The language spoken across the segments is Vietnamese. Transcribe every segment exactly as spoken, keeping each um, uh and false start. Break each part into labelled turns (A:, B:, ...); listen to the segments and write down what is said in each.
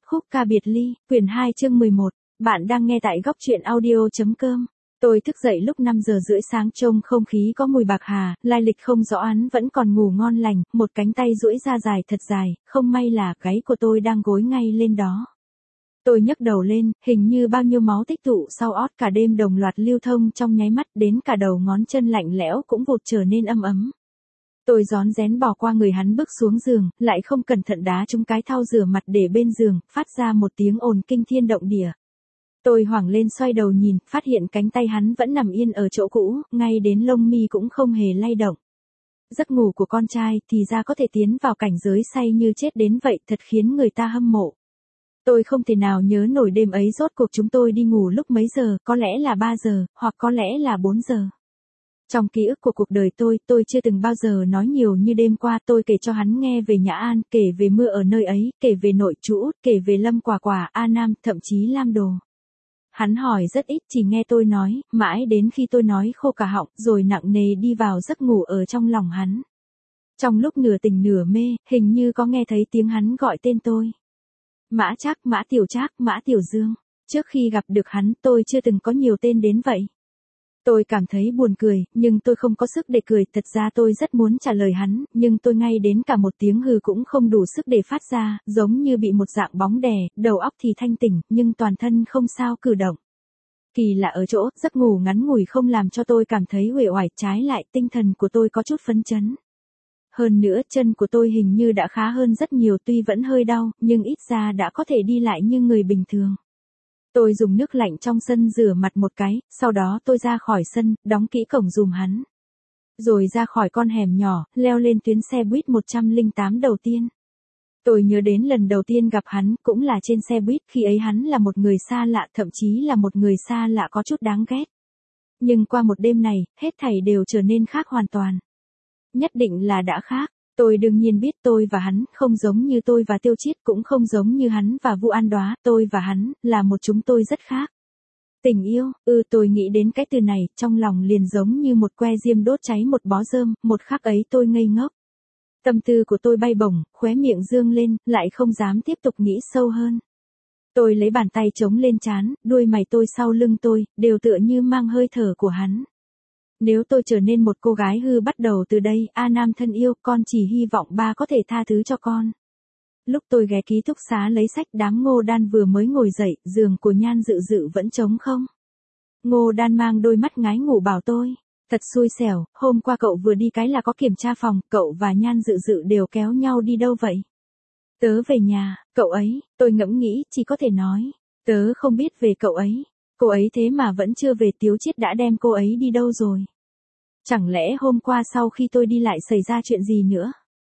A: Khúc ca biệt ly, quyển hai chương mười một, bạn đang nghe tại góc truyện audio.com. Tôi thức dậy lúc năm giờ rưỡi sáng trông không khí có mùi bạc hà, lai lịch không rõ án vẫn còn ngủ ngon lành, một cánh tay duỗi ra dài thật dài, không may là gáy của tôi đang gối ngay lên đó. Tôi nhấc đầu lên, hình như bao nhiêu máu tích tụ sau ót cả đêm đồng loạt lưu thông trong nháy mắt đến cả đầu ngón chân lạnh lẽo cũng vụt trở nên âm ấm. Tôi rón rén bỏ qua người hắn bước xuống giường, lại không cẩn thận đá trúng cái thau rửa mặt để bên giường, phát ra một tiếng ồn kinh thiên động địa. Tôi hoảng lên xoay đầu nhìn, phát hiện cánh tay hắn vẫn nằm yên ở chỗ cũ, ngay đến lông mi cũng không hề lay động. Giấc ngủ của con trai thì ra có thể tiến vào cảnh giới say như chết đến vậy, thật khiến người ta hâm mộ. Tôi không thể nào nhớ nổi đêm ấy rốt cuộc chúng tôi đi ngủ lúc mấy giờ, có lẽ là ba giờ, hoặc có lẽ là bốn giờ. Trong ký ức của cuộc đời tôi, tôi chưa từng bao giờ nói nhiều như đêm qua. Tôi kể cho hắn nghe về Nhã An, kể về mưa ở nơi ấy, kể về nội chú Út, kể về Lâm Quả Quả, A Nam, thậm chí Lam Đồ. Hắn hỏi rất ít, chỉ nghe tôi nói, mãi đến khi tôi nói khô cả họng, rồi nặng nề đi vào giấc ngủ ở trong lòng hắn. Trong lúc nửa tỉnh nửa mê, hình như có nghe thấy tiếng hắn gọi tên tôi. Mã Trác, Mã Tiểu Trác, Mã Tiểu Dương. Trước khi gặp được hắn, tôi chưa từng có nhiều tên đến vậy. Tôi cảm thấy buồn cười, nhưng tôi không có sức để cười, thật ra tôi rất muốn trả lời hắn, nhưng tôi ngay đến cả một tiếng hừ cũng không đủ sức để phát ra, giống như bị một dạng bóng đè, đầu óc thì thanh tỉnh, nhưng toàn thân không sao cử động. Kỳ lạ ở chỗ, giấc ngủ ngắn ngủi không làm cho tôi cảm thấy uể oải, trái lại tinh thần của tôi có chút phấn chấn. Hơn nữa, chân của tôi hình như đã khá hơn rất nhiều, tuy vẫn hơi đau, nhưng ít ra đã có thể đi lại như người bình thường. Tôi dùng nước lạnh trong sân rửa mặt một cái, sau đó tôi ra khỏi sân, đóng kỹ cổng giùm hắn. Rồi ra khỏi con hẻm nhỏ, leo lên tuyến xe buýt một trăm lẻ tám đầu tiên. Tôi nhớ đến lần đầu tiên gặp hắn, cũng là trên xe buýt, khi ấy hắn là một người xa lạ, thậm chí là một người xa lạ có chút đáng ghét. Nhưng qua một đêm này, hết thảy đều trở nên khác hoàn toàn. Nhất định là đã khác. Tôi đương nhiên biết tôi và hắn không giống như tôi và Tiêu Chiết, cũng không giống như hắn và Vu An Đóa, tôi và hắn là một chúng tôi rất khác. Tình yêu, ừ tôi nghĩ đến cái từ này, trong lòng liền giống như một que diêm đốt cháy một bó rơm, một khắc ấy tôi ngây ngốc. Tâm tư của tôi bay bổng, khóe miệng dương lên, lại không dám tiếp tục nghĩ sâu hơn. Tôi lấy bàn tay chống lên trán, đuôi mày tôi sau lưng tôi, đều tựa như mang hơi thở của hắn. Nếu tôi trở nên một cô gái hư bắt đầu từ đây, A Nam thân yêu, con chỉ hy vọng ba có thể tha thứ cho con. Lúc tôi ghé ký túc xá lấy sách, đám Ngô Đan vừa mới ngồi dậy, giường của Nhan Dự Dự vẫn trống không. Ngô Đan mang đôi mắt ngái ngủ bảo tôi, thật xui xẻo, hôm qua cậu vừa đi cái là có kiểm tra phòng, cậu và Nhan Dự Dự đều kéo nhau đi đâu vậy? Tớ về nhà, cậu ấy, tôi ngẫm nghĩ, chỉ có thể nói, tớ không biết về cậu ấy. Cô ấy thế mà vẫn chưa về, Tiếu Chiết đã đem cô ấy đi đâu rồi? Chẳng lẽ hôm qua sau khi tôi đi lại xảy ra chuyện gì nữa?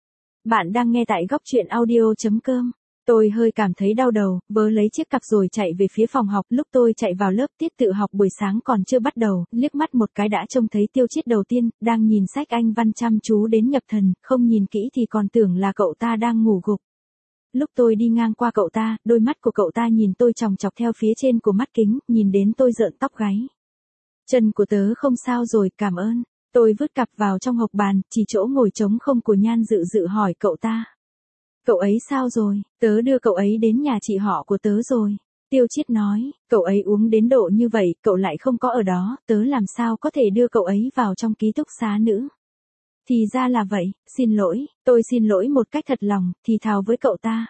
A: Bạn đang nghe tại góc truyện audio.com. Tôi hơi cảm thấy đau đầu, vớ lấy chiếc cặp rồi chạy về phía phòng học. Lúc tôi chạy vào lớp, tiết tự học buổi sáng còn chưa bắt đầu, liếc mắt một cái đã trông thấy Tiêu Chiết đầu tiên, đang nhìn sách Anh văn chăm chú đến nhập thần, không nhìn kỹ thì còn tưởng là cậu ta đang ngủ gục. Lúc tôi đi ngang qua cậu ta, đôi mắt của cậu ta nhìn tôi chòng chọc theo phía trên của mắt kính, nhìn đến tôi rợn tóc gáy. Chân của tớ không sao rồi, cảm ơn. Tôi vứt cặp vào trong hộc bàn, chỉ chỗ ngồi trống không của Nhan Dự Dự hỏi cậu ta. Cậu ấy sao rồi? Tớ đưa cậu ấy đến nhà chị họ của tớ rồi. Tiêu Chiết nói, cậu ấy uống đến độ như vậy, cậu lại không có ở đó, tớ làm sao có thể đưa cậu ấy vào trong ký túc xá nữa. Thì ra là vậy, xin lỗi, tôi xin lỗi một cách thật lòng, thì thào với cậu ta.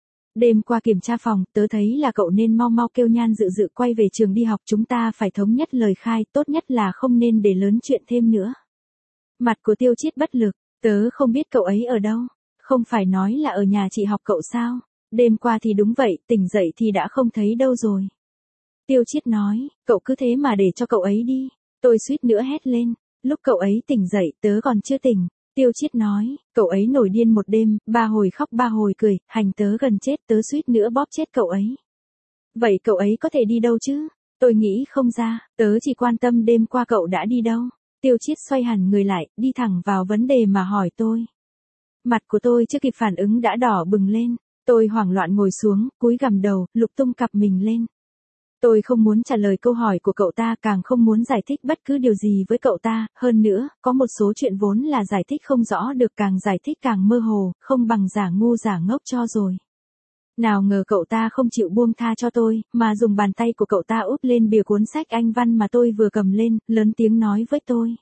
A: Đêm qua kiểm tra phòng, tớ thấy là cậu nên mau mau kêu Nhan Dự Dự quay về trường đi học, chúng ta phải thống nhất lời khai, tốt nhất là không nên để lớn chuyện thêm nữa. Mặt của Tiêu Chiết bất lực, tớ không biết cậu ấy ở đâu, không phải nói là ở nhà chị học cậu sao, đêm qua thì đúng vậy, tỉnh dậy thì đã không thấy đâu rồi. Tiêu Chiết nói, cậu cứ thế mà để cho cậu ấy đi, tôi suýt nữa hét lên, lúc cậu ấy tỉnh dậy, tớ còn chưa tỉnh. Tiêu Chiết nói, cậu ấy nổi điên một đêm, ba hồi khóc ba hồi cười, hành tớ gần chết, tớ suýt nữa bóp chết cậu ấy. Vậy cậu ấy có thể đi đâu chứ? Tôi nghĩ không ra, tớ chỉ quan tâm đêm qua cậu đã đi đâu. Tiêu Chiết xoay hẳn người lại, đi thẳng vào vấn đề mà hỏi tôi. Mặt của tôi chưa kịp phản ứng đã đỏ bừng lên, tôi hoảng loạn ngồi xuống, cúi gằm đầu, lục tung cặp mình lên. Tôi không muốn trả lời câu hỏi của cậu ta, càng không muốn giải thích bất cứ điều gì với cậu ta, hơn nữa, có một số chuyện vốn là giải thích không rõ được, càng giải thích càng mơ hồ, không bằng giả ngu giả ngốc cho rồi. Nào ngờ cậu ta không chịu buông tha cho tôi, mà dùng bàn tay của cậu ta úp lên bìa cuốn sách Anh văn mà tôi vừa cầm lên, lớn tiếng nói với tôi.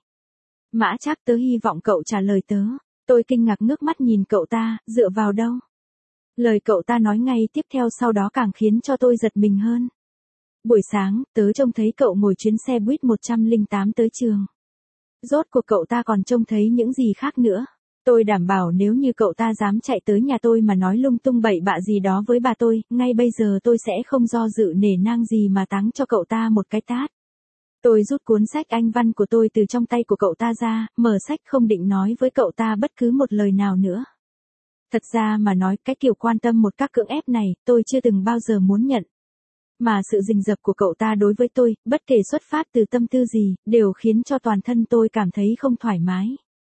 A: Mã Trác, tớ hy vọng cậu trả lời tớ. Tôi kinh ngạc ngước mắt nhìn cậu ta, dựa vào đâu? Lời cậu ta nói ngay tiếp theo sau đó càng khiến cho tôi giật mình hơn. Buổi sáng, tớ trông thấy cậu ngồi chuyến xe buýt một không tám tới trường. Rốt cuộc cậu ta còn trông thấy những gì khác nữa. Tôi đảm bảo nếu như cậu ta dám chạy tới nhà tôi mà nói lung tung bậy bạ gì đó với bà tôi, ngay bây giờ tôi sẽ không do dự nể nang gì mà táng cho cậu ta một cái tát. Tôi rút cuốn sách Anh văn của tôi từ trong tay của cậu ta ra, mở sách không định nói với cậu ta bất cứ một lời nào nữa. Thật ra mà nói, cái kiểu quan tâm một cách cưỡng ép này, tôi chưa từng bao giờ muốn nhận. Mà sự rình rập của cậu ta đối với tôi, bất kể xuất phát từ tâm tư gì, đều khiến cho toàn thân tôi cảm thấy không thoải mái.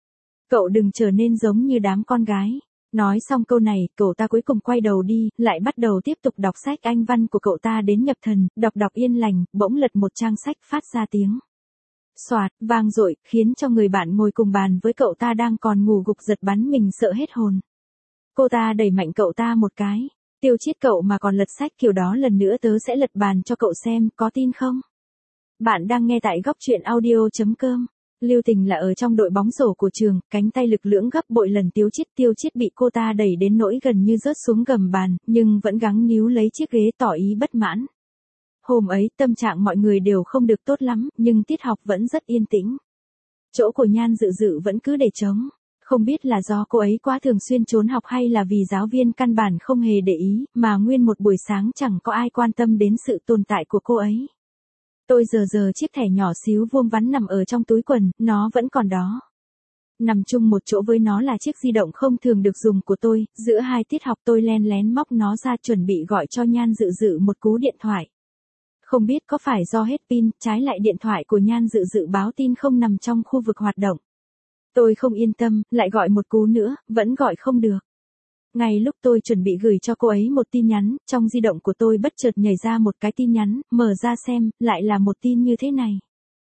A: Cậu đừng trở nên giống như đám con gái. Nói xong câu này, cậu ta cuối cùng quay đầu đi, lại bắt đầu tiếp tục đọc sách Anh văn của cậu ta đến nhập thần, đọc đọc yên lành, bỗng lật một trang sách phát ra tiếng xoạt, vang dội, khiến cho người bạn ngồi cùng bàn với cậu ta đang còn ngủ gục giật bắn mình sợ hết hồn. Cô ta đẩy mạnh cậu ta một cái. Tiêu Chiết, cậu mà còn lật sách kiểu đó lần nữa tớ sẽ lật bàn cho cậu xem, có tin không? Bạn đang nghe tại góc truyện audio chấm com. Lưu Tình là ở trong đội bóng rổ của trường, cánh tay lực lưỡng gấp bội lần Tiêu Chiết. Tiêu Chiết bị cô ta đẩy đến nỗi gần như rớt xuống gầm bàn, nhưng vẫn gắng níu lấy chiếc ghế tỏ ý bất mãn. Hôm ấy, tâm trạng mọi người đều không được tốt lắm, nhưng tiết học vẫn rất yên tĩnh. Chỗ của Nhan Dự Dự vẫn cứ để trống. Không biết là do cô ấy quá thường xuyên trốn học hay là vì giáo viên căn bản không hề để ý, mà nguyên một buổi sáng chẳng có ai quan tâm đến sự tồn tại của cô ấy. Tôi giờ giờ chiếc thẻ nhỏ xíu vuông vắn nằm ở trong túi quần, nó vẫn còn đó. Nằm chung một chỗ với nó là chiếc di động không thường được dùng của tôi, giữa hai tiết học tôi len lén móc nó ra chuẩn bị gọi cho Nhan Dự Dự một cú điện thoại. Không biết có phải do hết pin, trái lại điện thoại của Nhan Dự Dự báo tin không nằm trong khu vực hoạt động. Tôi không yên tâm, lại gọi một cú nữa, vẫn gọi không được. Ngay lúc tôi chuẩn bị gửi cho cô ấy một tin nhắn, trong di động của tôi bất chợt nhảy ra một cái tin nhắn, mở ra xem, lại là một tin như thế này.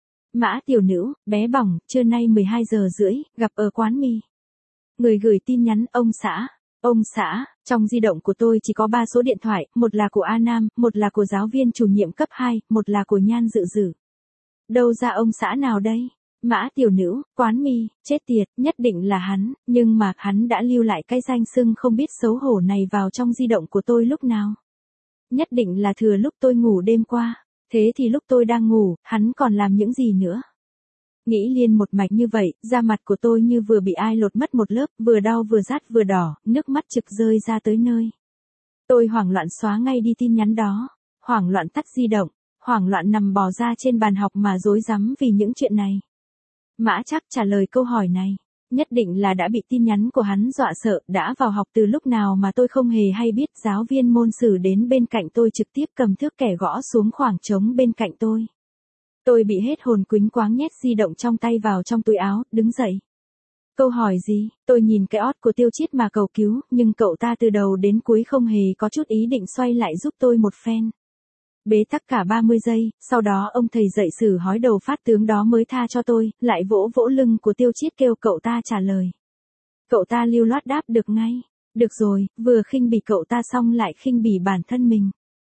A: Mã tiểu nữ, bé bỏng, trưa nay mười hai giờ rưỡi, gặp ở quán mì. Người gửi tin nhắn, ông xã. Ông xã, trong di động của tôi chỉ có ba số điện thoại, một là của A Nam, một là của giáo viên chủ nhiệm cấp hai, một là của Nhan Dự Dự. Đâu ra ông xã nào đây? Mã tiểu nữ, quán mì, chết tiệt, nhất định là hắn, nhưng mà hắn đã lưu lại cái danh xưng không biết xấu hổ này vào trong di động của tôi lúc nào. Nhất định là thừa lúc tôi ngủ đêm qua, thế thì lúc tôi đang ngủ, hắn còn làm những gì nữa? Nghĩ liên một mạch như vậy, da mặt của tôi như vừa bị ai lột mất một lớp, vừa đau vừa rát vừa đỏ, nước mắt trực rơi ra tới nơi. Tôi hoảng loạn xóa ngay đi tin nhắn đó, hoảng loạn tắt di động, hoảng loạn nằm bò ra trên bàn học mà rối rắm vì những chuyện này. Mã Trác trả lời câu hỏi này, nhất định là đã bị tin nhắn của hắn dọa sợ, đã vào học từ lúc nào mà tôi không hề hay biết. Giáo viên môn sử đến bên cạnh tôi trực tiếp cầm thước kẻ gõ xuống khoảng trống bên cạnh tôi. Tôi bị hết hồn quýnh quáng nhét di động trong tay vào trong túi áo, đứng dậy. Câu hỏi gì? Tôi nhìn cái ót của Tiêu Chiết mà cầu cứu, nhưng cậu ta từ đầu đến cuối không hề có chút ý định xoay lại giúp tôi một phen. Bế tắc cả ba mươi giây, sau đó ông thầy dạy sử hói đầu phát tướng đó mới tha cho tôi, lại vỗ vỗ lưng của Tiêu Chiết kêu cậu ta trả lời. Cậu ta lưu loát đáp được ngay. Được rồi, vừa khinh bỉ cậu ta xong lại khinh bỉ bản thân mình.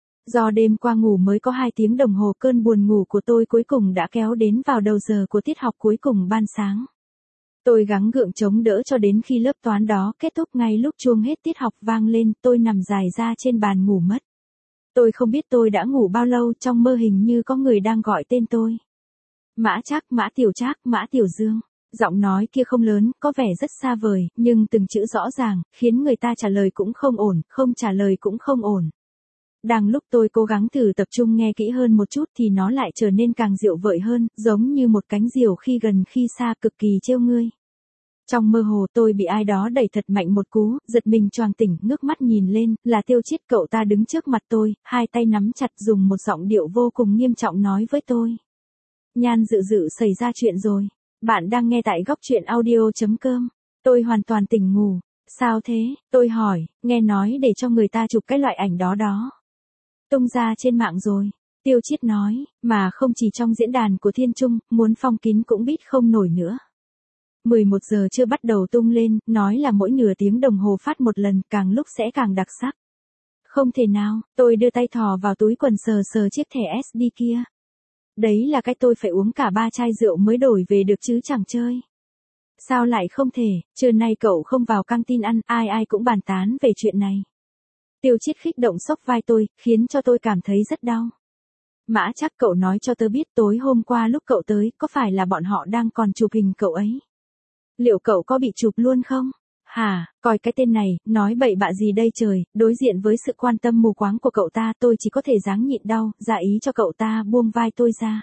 A: Do đêm qua ngủ mới có hai tiếng đồng hồ, cơn buồn ngủ của tôi cuối cùng đã kéo đến vào đầu giờ của tiết học cuối cùng ban sáng. Tôi gắng gượng chống đỡ cho đến khi lớp toán đó kết thúc. Ngay lúc chuông hết tiết học vang lên, tôi nằm dài ra trên bàn ngủ mất. Tôi không biết tôi đã ngủ bao lâu, trong mơ hình như có người đang gọi tên tôi. Mã Trác, Mã Tiểu Trác, Mã Tiểu Dương. Giọng nói kia không lớn, có vẻ rất xa vời, nhưng từng chữ rõ ràng, khiến người ta trả lời cũng không ổn, không trả lời cũng không ổn. Đang lúc tôi cố gắng thử tập trung nghe kỹ hơn một chút thì nó lại trở nên càng dịu vợi hơn, giống như một cánh diều khi gần khi xa, cực kỳ trêu ngươi. Trong mơ hồ tôi bị ai đó đẩy thật mạnh một cú, giật mình choàng tỉnh, ngước mắt nhìn lên, là Tiêu Chiết. Cậu ta đứng trước mặt tôi, hai tay nắm chặt, dùng một giọng điệu vô cùng nghiêm trọng nói với tôi. Nhan Dự Dự, xảy ra chuyện rồi. Bạn đang nghe tại góc truyện audio chấm com. Tôi hoàn toàn tỉnh ngủ. Sao thế? Tôi hỏi, nghe nói để cho người ta chụp cái loại ảnh đó đó. Tung ra trên mạng rồi. Tiêu Chiết nói, mà không chỉ trong diễn đàn của Thiên Trung, muốn phong kín cũng biết không nổi nữa. mười một giờ chưa bắt đầu tung lên, nói là mỗi nửa tiếng đồng hồ phát một lần, càng lúc sẽ càng đặc sắc. Không thể nào, tôi đưa tay thò vào túi quần sờ sờ chiếc thẻ ét đê kia. Đấy là cái tôi phải uống cả ba chai rượu mới đổi về được chứ chẳng chơi. Sao lại không thể, trưa nay cậu không vào căng tin ăn, ai ai cũng bàn tán về chuyện này. Tiêu Chiết khích động xốc vai tôi, khiến cho tôi cảm thấy rất đau. Mã chắc cậu nói cho tớ biết tối hôm qua lúc cậu tới, có phải là bọn họ đang còn chụp hình cậu ấy? Liệu cậu có bị chụp luôn không? Hả, coi cái tên này, nói bậy bạ gì đây trời, đối diện với sự quan tâm mù quáng của cậu ta tôi chỉ có thể ráng nhịn đau, dạ ý cho cậu ta buông vai tôi ra.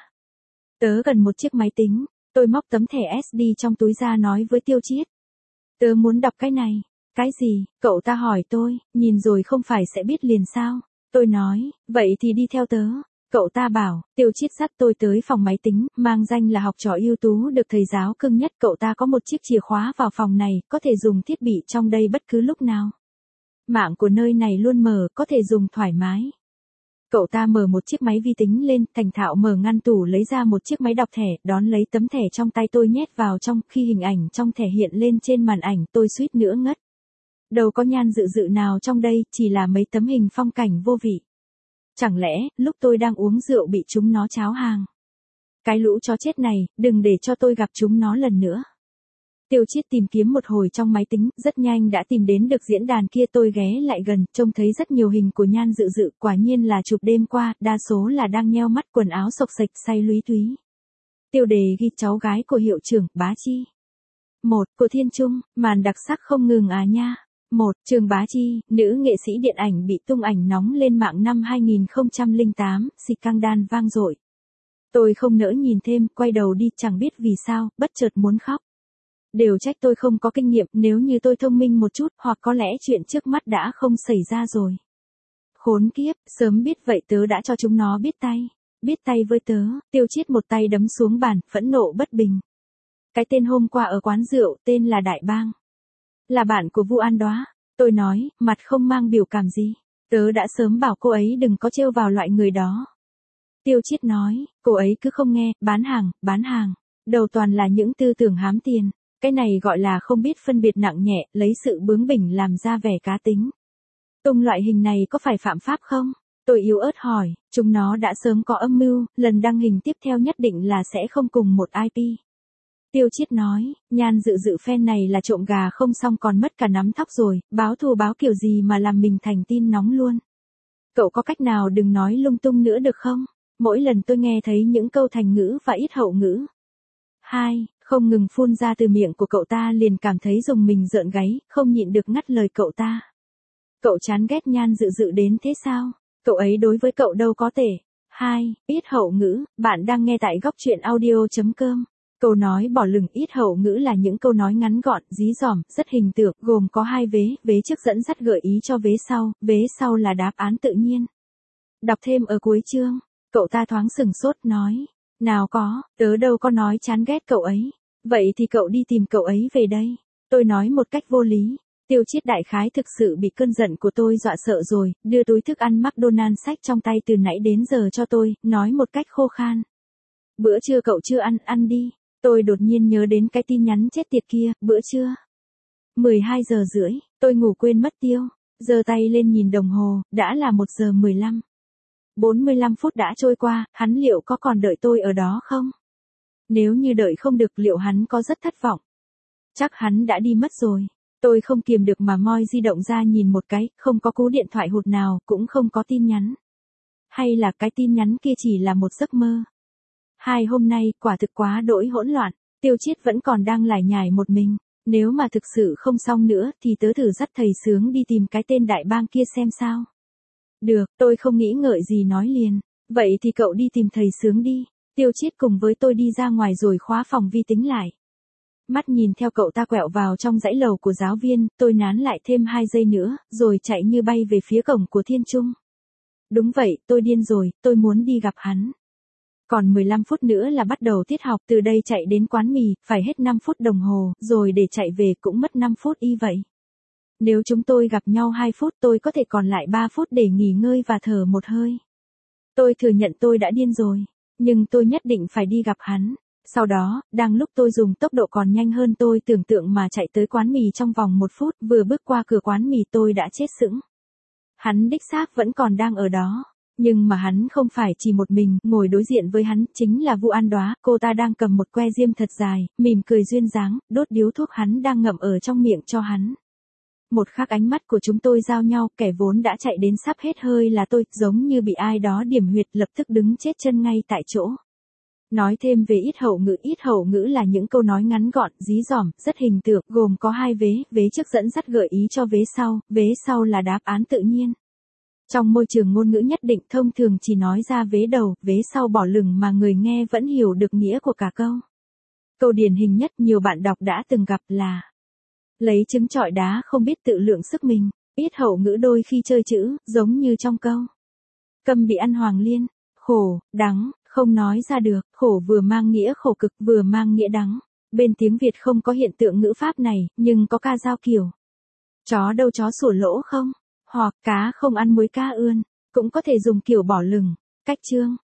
A: Tớ gần một chiếc máy tính, tôi móc tấm thẻ ét đê trong túi ra nói với Tiêu Chiết. Tớ muốn đọc cái này. Cái gì? Cậu ta hỏi tôi, nhìn rồi không phải sẽ biết liền sao? Tôi nói, vậy thì đi theo tớ. Cậu ta bảo, Tiêu Chiết dắt tôi tới phòng máy tính, mang danh là học trò ưu tú được thầy giáo cưng nhất. Cậu ta có một chiếc chìa khóa vào phòng này, có thể dùng thiết bị trong đây bất cứ lúc nào. Mạng của nơi này luôn mở, có thể dùng thoải mái. Cậu ta mở một chiếc máy vi tính lên, thành thạo mở ngăn tủ lấy ra một chiếc máy đọc thẻ, đón lấy tấm thẻ trong tay tôi nhét vào trong, khi hình ảnh trong thẻ hiện lên trên màn ảnh tôi suýt nữa ngất. Đâu có Nhan Dự Dự nào trong đây, chỉ là mấy tấm hình phong cảnh vô vị. Chẳng lẽ, lúc tôi đang uống rượu bị chúng nó cháo hàng? Cái lũ chó chết này, đừng để cho tôi gặp chúng nó lần nữa. Tiêu Chiết tìm kiếm một hồi trong máy tính, rất nhanh đã tìm đến được diễn đàn kia. Tôi ghé lại gần, trông thấy rất nhiều hình của Nhan Dự Dự, quả nhiên là chụp đêm qua, đa số là đang nheo mắt, quần áo xộc xệch, say lúy túy. Tiêu đề ghi cháu gái của hiệu trưởng, Bá Chi. Một, của Thiên Trung, màn đặc sắc không ngừng à nha. Một, Trường Bá Chi, nữ nghệ sĩ điện ảnh bị tung ảnh nóng lên mạng năm hai nghìn không trăm lẻ tám, scandal vang dội. Tôi không nỡ nhìn thêm, quay đầu đi, chẳng biết vì sao, bất chợt muốn khóc. Đều trách tôi không có kinh nghiệm, nếu như tôi thông minh một chút, hoặc có lẽ chuyện trước mắt đã không xảy ra rồi. Khốn kiếp, sớm biết vậy tớ đã cho chúng nó biết tay. Biết tay với tớ, Tiêu Chiết một tay đấm xuống bàn, phẫn nộ bất bình. Cái tên hôm qua ở quán rượu, tên là Đại Bang. Là bạn của Vu An Đóa. Tôi nói, mặt không mang biểu cảm gì. Tớ đã sớm bảo cô ấy đừng có trêu vào loại người đó. Tiêu Chiết nói, cô ấy cứ không nghe, bán hàng, bán hàng. Đầu toàn là những tư tưởng hám tiền. Cái này gọi là không biết phân biệt nặng nhẹ, lấy sự bướng bỉnh làm ra vẻ cá tính. Tung loại hình này có phải phạm pháp không? Tôi yếu ớt hỏi, chúng nó đã sớm có âm mưu, lần đăng hình tiếp theo nhất định là sẽ không cùng một i pê. Tiêu Chiết nói, Nhan Dự Dự fan này là trộm gà không xong còn mất cả nắm thóc rồi, báo thù báo kiểu gì mà làm mình thành tin nóng luôn. Cậu có cách nào đừng nói lung tung nữa được không? Mỗi lần tôi nghe thấy những câu thành ngữ và ít hậu ngữ. Hai, không ngừng phun ra từ miệng của cậu ta liền cảm thấy rùng mình rợn gáy, không nhịn được ngắt lời cậu ta. Cậu chán ghét Nhan Dự Dự đến thế sao? Cậu ấy đối với cậu đâu có tệ. Hai, ít hậu ngữ, bạn đang nghe tại góc truyện audio chấm com. Câu nói bỏ lửng ít hậu ngữ là những câu nói ngắn gọn, dí dỏm, rất hình tượng, gồm có hai vế, vế trước dẫn dắt gợi ý cho vế sau, vế sau là đáp án tự nhiên. Đọc thêm ở cuối chương, cậu ta thoáng sừng sốt nói, nào có, tớ đâu có nói chán ghét cậu ấy, vậy thì cậu đi tìm cậu ấy về đây. Tôi nói một cách vô lý. Tiêu Chiết đại khái thực sự bị cơn giận của tôi dọa sợ rồi, đưa túi thức ăn McDonald's xách trong tay từ nãy đến giờ cho tôi, nói một cách khô khan. Bữa trưa cậu chưa ăn, ăn đi. Tôi đột nhiên nhớ đến cái tin nhắn chết tiệt kia, bữa trưa. mười hai giờ rưỡi, tôi ngủ quên mất tiêu, giơ tay lên nhìn đồng hồ, đã là một giờ mười lăm. bốn mươi lăm phút đã trôi qua, hắn liệu có còn đợi tôi ở đó không? Nếu như đợi không được liệu hắn có rất thất vọng? Chắc hắn đã đi mất rồi. Tôi không kiềm được mà moi di động ra nhìn một cái, không có cú điện thoại hụt nào, cũng không có tin nhắn. Hay là cái tin nhắn kia chỉ là một giấc mơ? Hai hôm nay, quả thực quá đỗi hỗn loạn, Tiêu Chiết vẫn còn đang lải nhải một mình. Nếu mà thực sự không xong nữa, thì tớ thử dắt thầy Sướng đi tìm cái tên Đại Bang kia xem sao. Được, tôi không nghĩ ngợi gì nói liền. Vậy thì cậu đi tìm thầy Sướng đi. Tiêu Chiết cùng với tôi đi ra ngoài rồi khóa phòng vi tính lại. Mắt nhìn theo cậu ta quẹo vào trong dãy lầu của giáo viên, tôi nán lại thêm hai giây nữa, rồi chạy như bay về phía cổng của Thiên Trung. Đúng vậy, tôi điên rồi, tôi muốn đi gặp hắn. Còn mười lăm phút nữa là bắt đầu tiết học, từ đây chạy đến quán mì, phải hết năm phút đồng hồ, rồi để chạy về cũng mất năm phút y vậy. Nếu chúng tôi gặp nhau hai phút tôi có thể còn lại ba phút để nghỉ ngơi và thở một hơi. Tôi thừa nhận tôi đã điên rồi, nhưng tôi nhất định phải đi gặp hắn. Sau đó, đang lúc tôi dùng tốc độ còn nhanh hơn tôi tưởng tượng mà chạy tới quán mì trong vòng một phút, vừa bước qua cửa quán mì tôi đã chết sững. Hắn đích xác vẫn còn đang ở đó. Nhưng mà hắn không phải chỉ một mình, ngồi đối diện với hắn, chính là Vu An Đóa, cô ta đang cầm một que diêm thật dài, mỉm cười duyên dáng, đốt điếu thuốc hắn đang ngậm ở trong miệng cho hắn. Một khắc ánh mắt của chúng tôi giao nhau, kẻ vốn đã chạy đến sắp hết hơi là tôi, giống như bị ai đó điểm huyệt lập tức đứng chết chân ngay tại chỗ. Nói thêm về ít hậu ngữ, ít hậu ngữ là những câu nói ngắn gọn, dí dỏm, rất hình tượng, gồm có hai vế, vế trước dẫn dắt gợi ý cho vế sau, vế sau là đáp án tự nhiên. Trong môi trường ngôn ngữ nhất định thông thường chỉ nói ra vế đầu, vế sau bỏ lửng mà người nghe vẫn hiểu được nghĩa của cả câu. Câu điển hình nhất nhiều bạn đọc đã từng gặp là lấy trứng trọi đá không biết tự lượng sức mình. Ít hậu ngữ đôi khi chơi chữ, giống như trong câu Câm bị ăn hoàng liên, khổ, đắng, không nói ra được, khổ vừa mang nghĩa khổ cực vừa mang nghĩa đắng. Bên tiếng Việt không có hiện tượng ngữ pháp này, nhưng có ca dao kiểu chó đâu chó sủa lỗ không, hoặc cá không ăn muối cá ươn, cũng có thể dùng kiểu bỏ lửng. Cách chương